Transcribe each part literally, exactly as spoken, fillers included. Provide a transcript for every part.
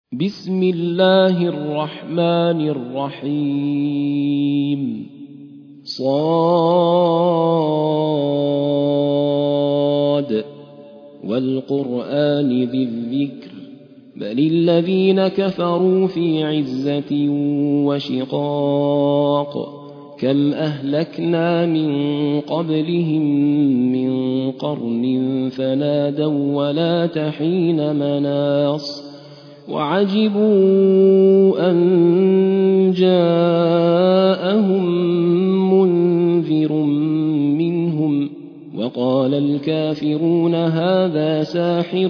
بسم الله الرحمن الرحيم صاد والقرآن ذي الذكر بل الذين كفروا في عزة وشقاق كم أهلكنا من قبلهم من قرن فنادوا ولا تحين مناص وعجبوا أن جاءهم منذر منهم وقال الكافرون هذا ساحر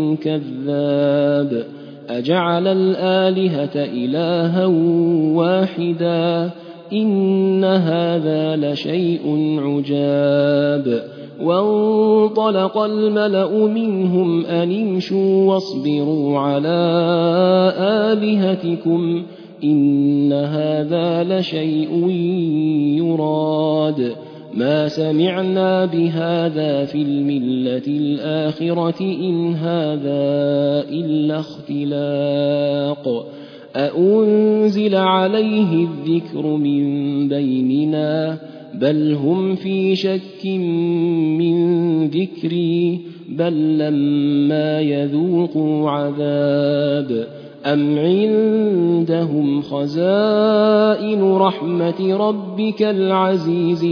كذاب أجعل الآلهة إلها واحدا إن هذا لشيء عجاب وانطلق الملأ منهم أن امشوا واصبروا على آلهتكم إن هذا لشيء يراد ما سمعنا بهذا في الملة الآخرة إن هذا إلا اختلاق أأنزل عليه الذكر من بيننا بل هم في شك من ذكري بل لما يذوقوا عذاب أم عندهم خزائن رحمة ربك العزيز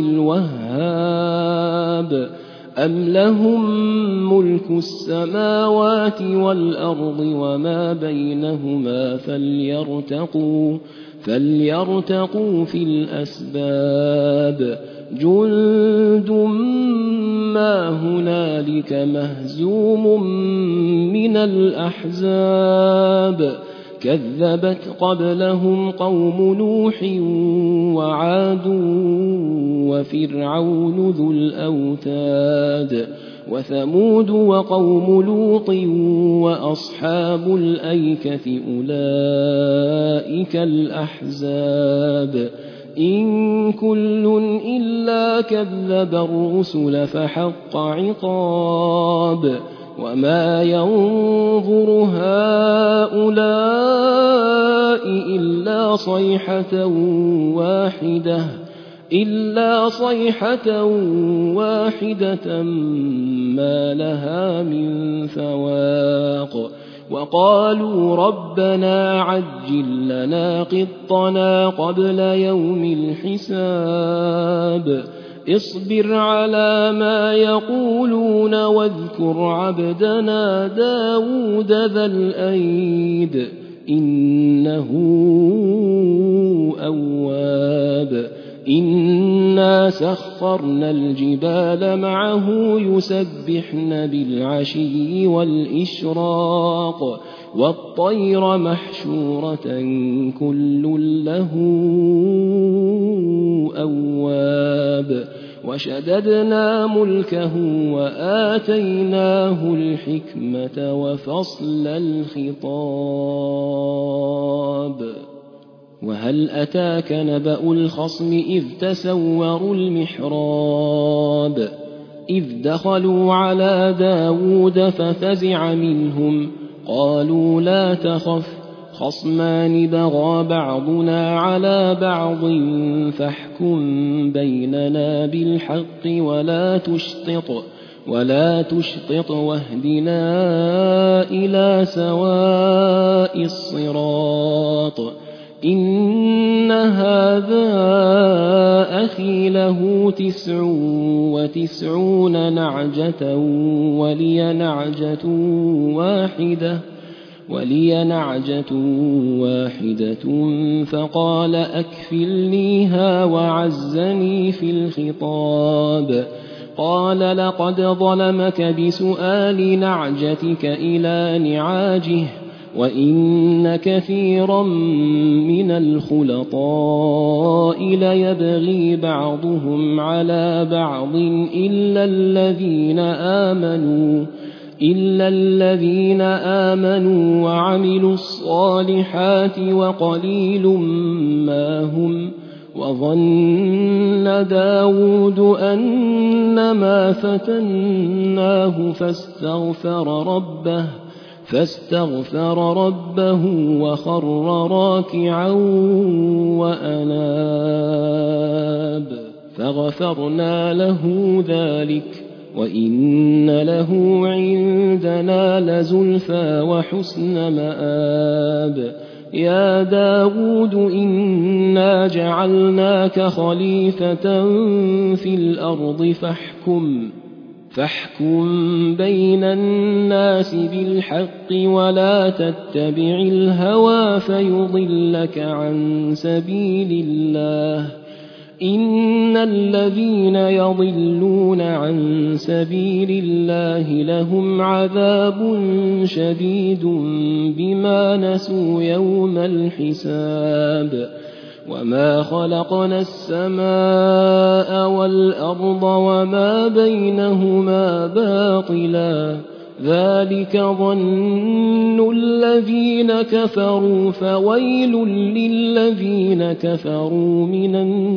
الوهاب أم لهم ملك السماوات والأرض وما بينهما فليرتقوا فليرتقوا في الأسباب جند ما هنالك مهزوم من الأحزاب كذبت قبلهم قوم نوح وعاد وفرعون ذو الأوتاد وثمود وقوم لوط وأصحاب الأيكة أولئك الأحزاب إن كل إلا كذب الرسل فحق عقاب وما ينظر هؤلاء إلا صيحة واحدة إلا صيحة واحدة ما لها من فواق وقالوا ربنا عجل لنا قطنا قبل يوم الحساب اصبر على ما يقولون واذكر عبدنا داود ذا الأيد إنه أواب إنا سخرنا الجبال معه يسبحن بالعشي والإشراق والطير محشورة كل له أواب وشددنا ملكه وآتيناه الحكمة وفصل الخطاب وهل أتاك نبأ الخصم إذ تسوروا المحراب إذ دخلوا على داود ففزع منهم قالوا لا تخف خصمان بغى بعضنا على بعض فاحكم بيننا بالحق ولا تشطط ولا تشطط واهدنا إلى سواء الصراط إن هذا أخي له تسع وتسعون نعجة ولي نعجة واحدة ولي نعجة واحدة فقال أكفلنيها وعزني في الخطاب قال لقد ظلمك بسؤال نعجتك إلى نعاجه وإن كثيرا من الخلطاء ليبغي بعضهم على بعض إلا الذين آمنوا إلا الذين آمنوا وعملوا الصالحات وقليل ما هم وظن داود أنما فتناه فاستغفر ربه فاستغفر ربه وخر راكعا وأناب فغفرنا له ذلك وإن له عندنا لزلفى وحسن مآب يا داود إنا جعلناك خليفة في الأرض فاحكم فاحكم بين الناس بالحق ولا تتبع الهوى فيضلك عن سبيل الله إن الذين يضلون عن سبيل الله لهم عذاب شديد بما نسوا يوم الحساب وما خلقنا السماء والأرض وما بينهما باطلا ذلك ظن الذين كفروا فويل للذين كفروا من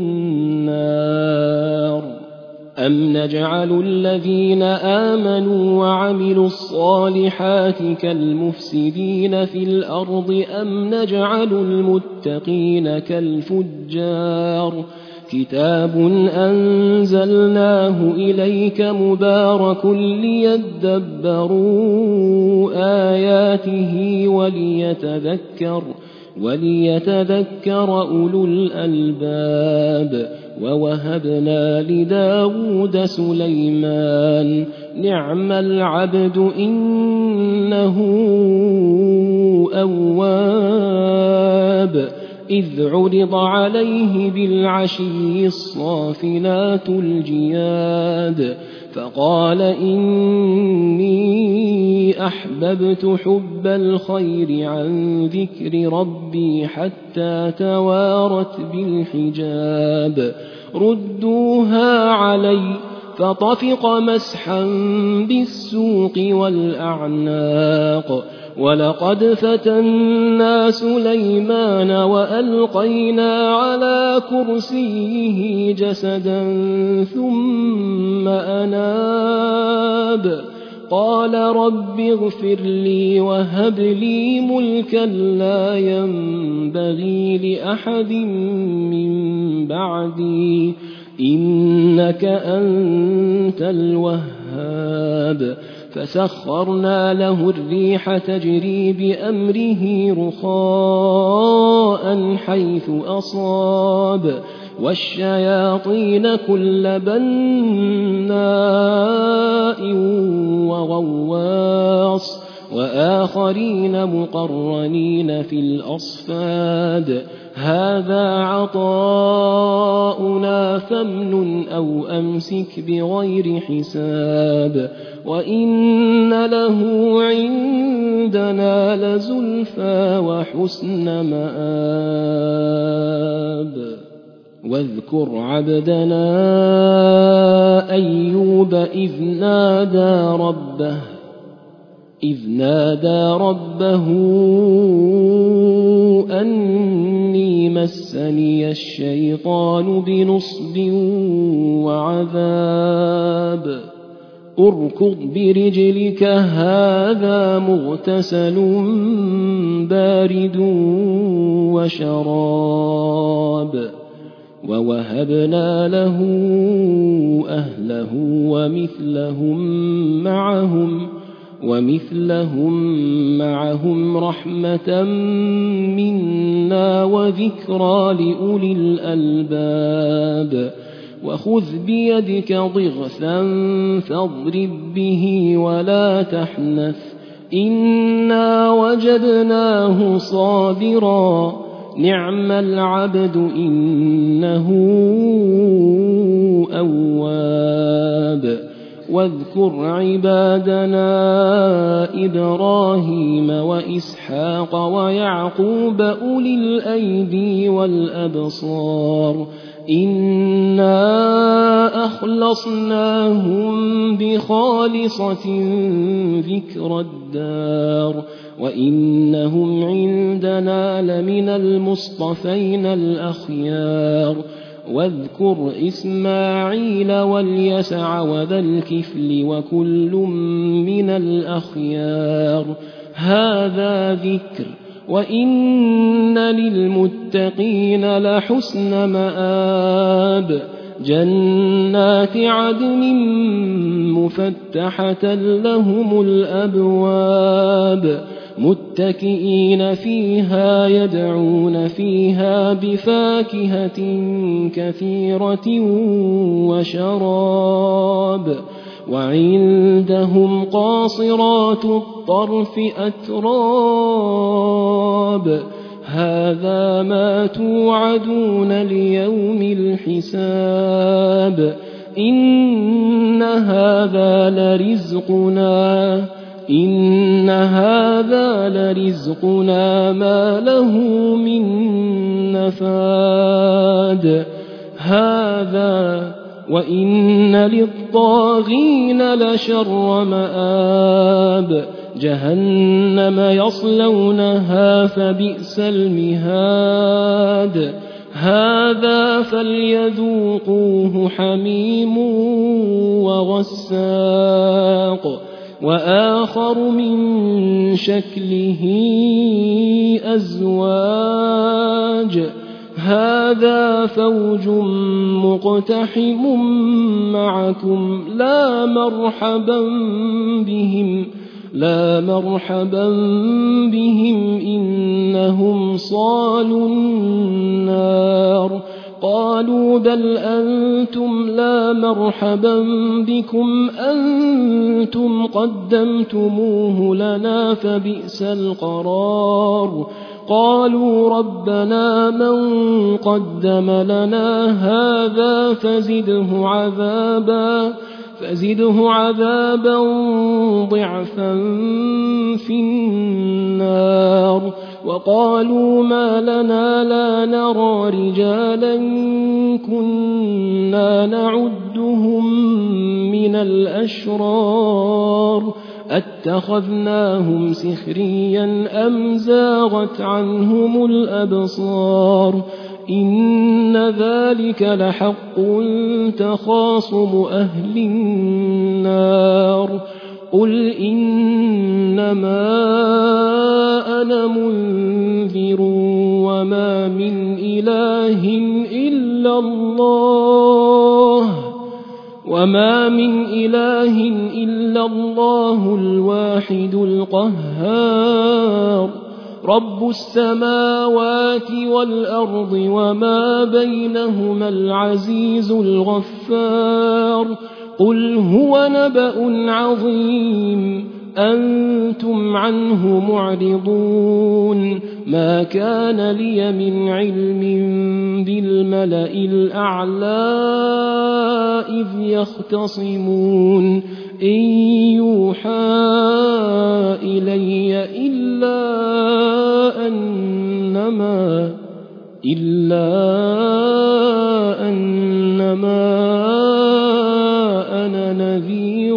النار أم نجعل الذين آمنوا وعملوا الصالحات كالمفسدين في الأرض أم نجعل المتقين كالفجار كتاب أنزلناه إليك مبارك ليدبروا آياته وليتذكر وليتذكر أولو الألباب ووهبنا لداود سليمان نعم العبد إنه أواب إذ عرض عليه بالعشي الصافنات الجياد فقال إني أحببت حب الخير عن ذكر ربي حتى توارت بالحجاب ردوها علي فطفق مسحا بالسوق والأعناق ولقد فتنا سليمان وألقينا على كرسيه جسدا ثم أناب قال رب اغفر لي وهب لي ملكا لا ينبغي لأحد من بعدي إنك أنت الوهاب فسخرنا له الريح تجري بأمره رخاء حيث أصاب والشياطين كل بناء وغواص وآخرين مقرنين في الأصفاد هذا عطاؤنا فامنن أو أمسك بغير حساب وإن له عندنا لزلفى وحسن مآب واذكر عبدنا أيوب إذ نادى ربه إذ نادى ربه أني مسني الشيطان بنصب وعذاب اركض برجلك هذا مغتسل بارد وشراب ووهبنا له أهله ومثلهم معهم ومثلهم معهم رحمة منا وذكرى لأولي الألباب وخذ بيدك ضغثا فاضرب به ولا تحنث إنا وجدناه صابرا نعم العبد إنه أواب واذكر عبادنا إبراهيم وإسحاق ويعقوب أولي الأيدي والأبصار إنا أخلصناهم بخالصة ذكر الدار وإنهم عندنا لمن المصطفين الأخيار واذكر إسماعيل واليسع وذا الكفل وكل من الأخيار هذا ذكر وإن للمتقين لحسن مآب جنات عدن مفتحة لهم الأبواب متكئين فيها يدعون فيها بفاكهة كثيرة وشراب وعندهم قاصرات الطرف أتراب هذا ما توعدون ليوم الحساب إن هذا لرزقنا إن هذا لرزقنا ما له من نفاد هذا وإن للطاغين لشر مآب جهنم يصلونها فبئس المهاد هذا فليذوقوه حميم وغساق وآخر من شكله أزواج هذا فوج مقتحم معكم لا مرحبا بهم لا مرحبا بهم إنهم صالوا النار قالوا بل أنتم لا مرحبا بكم أنتم قدمتموه لنا فبئس القرار قالوا ربنا من قدم لنا هذا فزده عذابا فزده عذابا ضعفا في النار وقالوا ما لنا لا نرى رجالا كنا نعدهم من الأشرار اتخذناهم سخريا أم زاغت عنهم الأبصار إن ذلك لحق تخاصم أهل النار قل إنما أنا منذر وما من إله إلا الله وما من إله إلا الله الواحد القهار رب السماوات والأرض وما بينهما العزيز الغفار قل هو نبأ عظيم أنتم عنه معرضون ما كان لي من علم بالملأ الأعلى إذ يختصمون إن يوحى إلي إلا أنما إلا أنما أنا نذير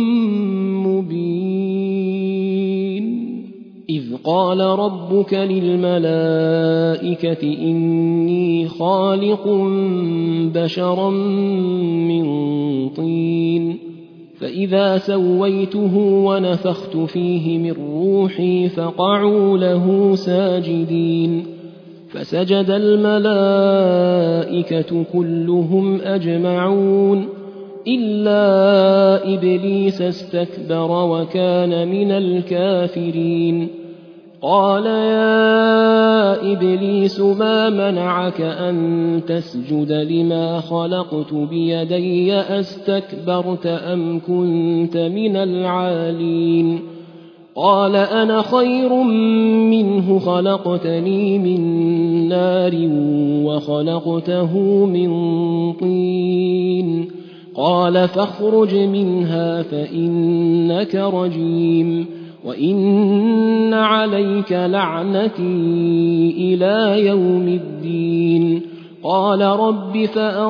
مبين إذ قال ربك للملائكة إني خالق بشرا من طين فإذا سويته ونفخت فيه من روحي فقعوا له ساجدين فسجد الملائكة كلهم أجمعون إلا إبليس استكبر وكان من الكافرين قال يا إبليس ما منعك أن تسجد لما خلقت بيدي أستكبرت أم كنت من العالين قال أنا خير منه خلقتني من نار وخلقته من طين قال فاخرج منها فإنك رجيم وإن عليك لعنتي إلى يوم الدين قال رب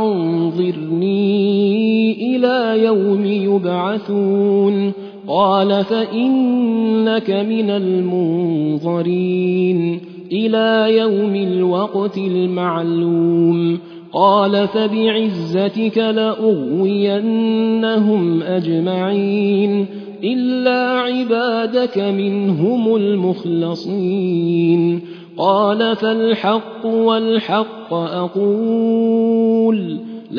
فأنظرني إلى يوم يبعثون قال فإنك من المنظرين إلى يوم الوقت المعلوم قال فبعزتك لأغوينهم أجمعين إلا عبادك منهم المخلصين قال فالحق والحق أقول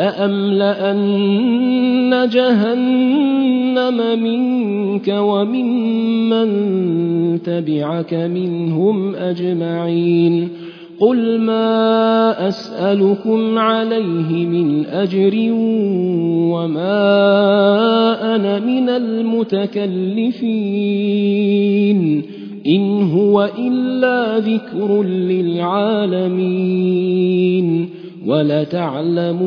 لأملأن جهنم منك وممن تبعك منهم أجمعين قل ما أسألكم عليه من أجر وما أنا من المتكلفين إن هو إلا ذكر للعالمين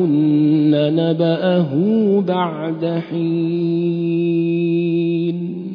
ولتعلمن نبأه بعد حين.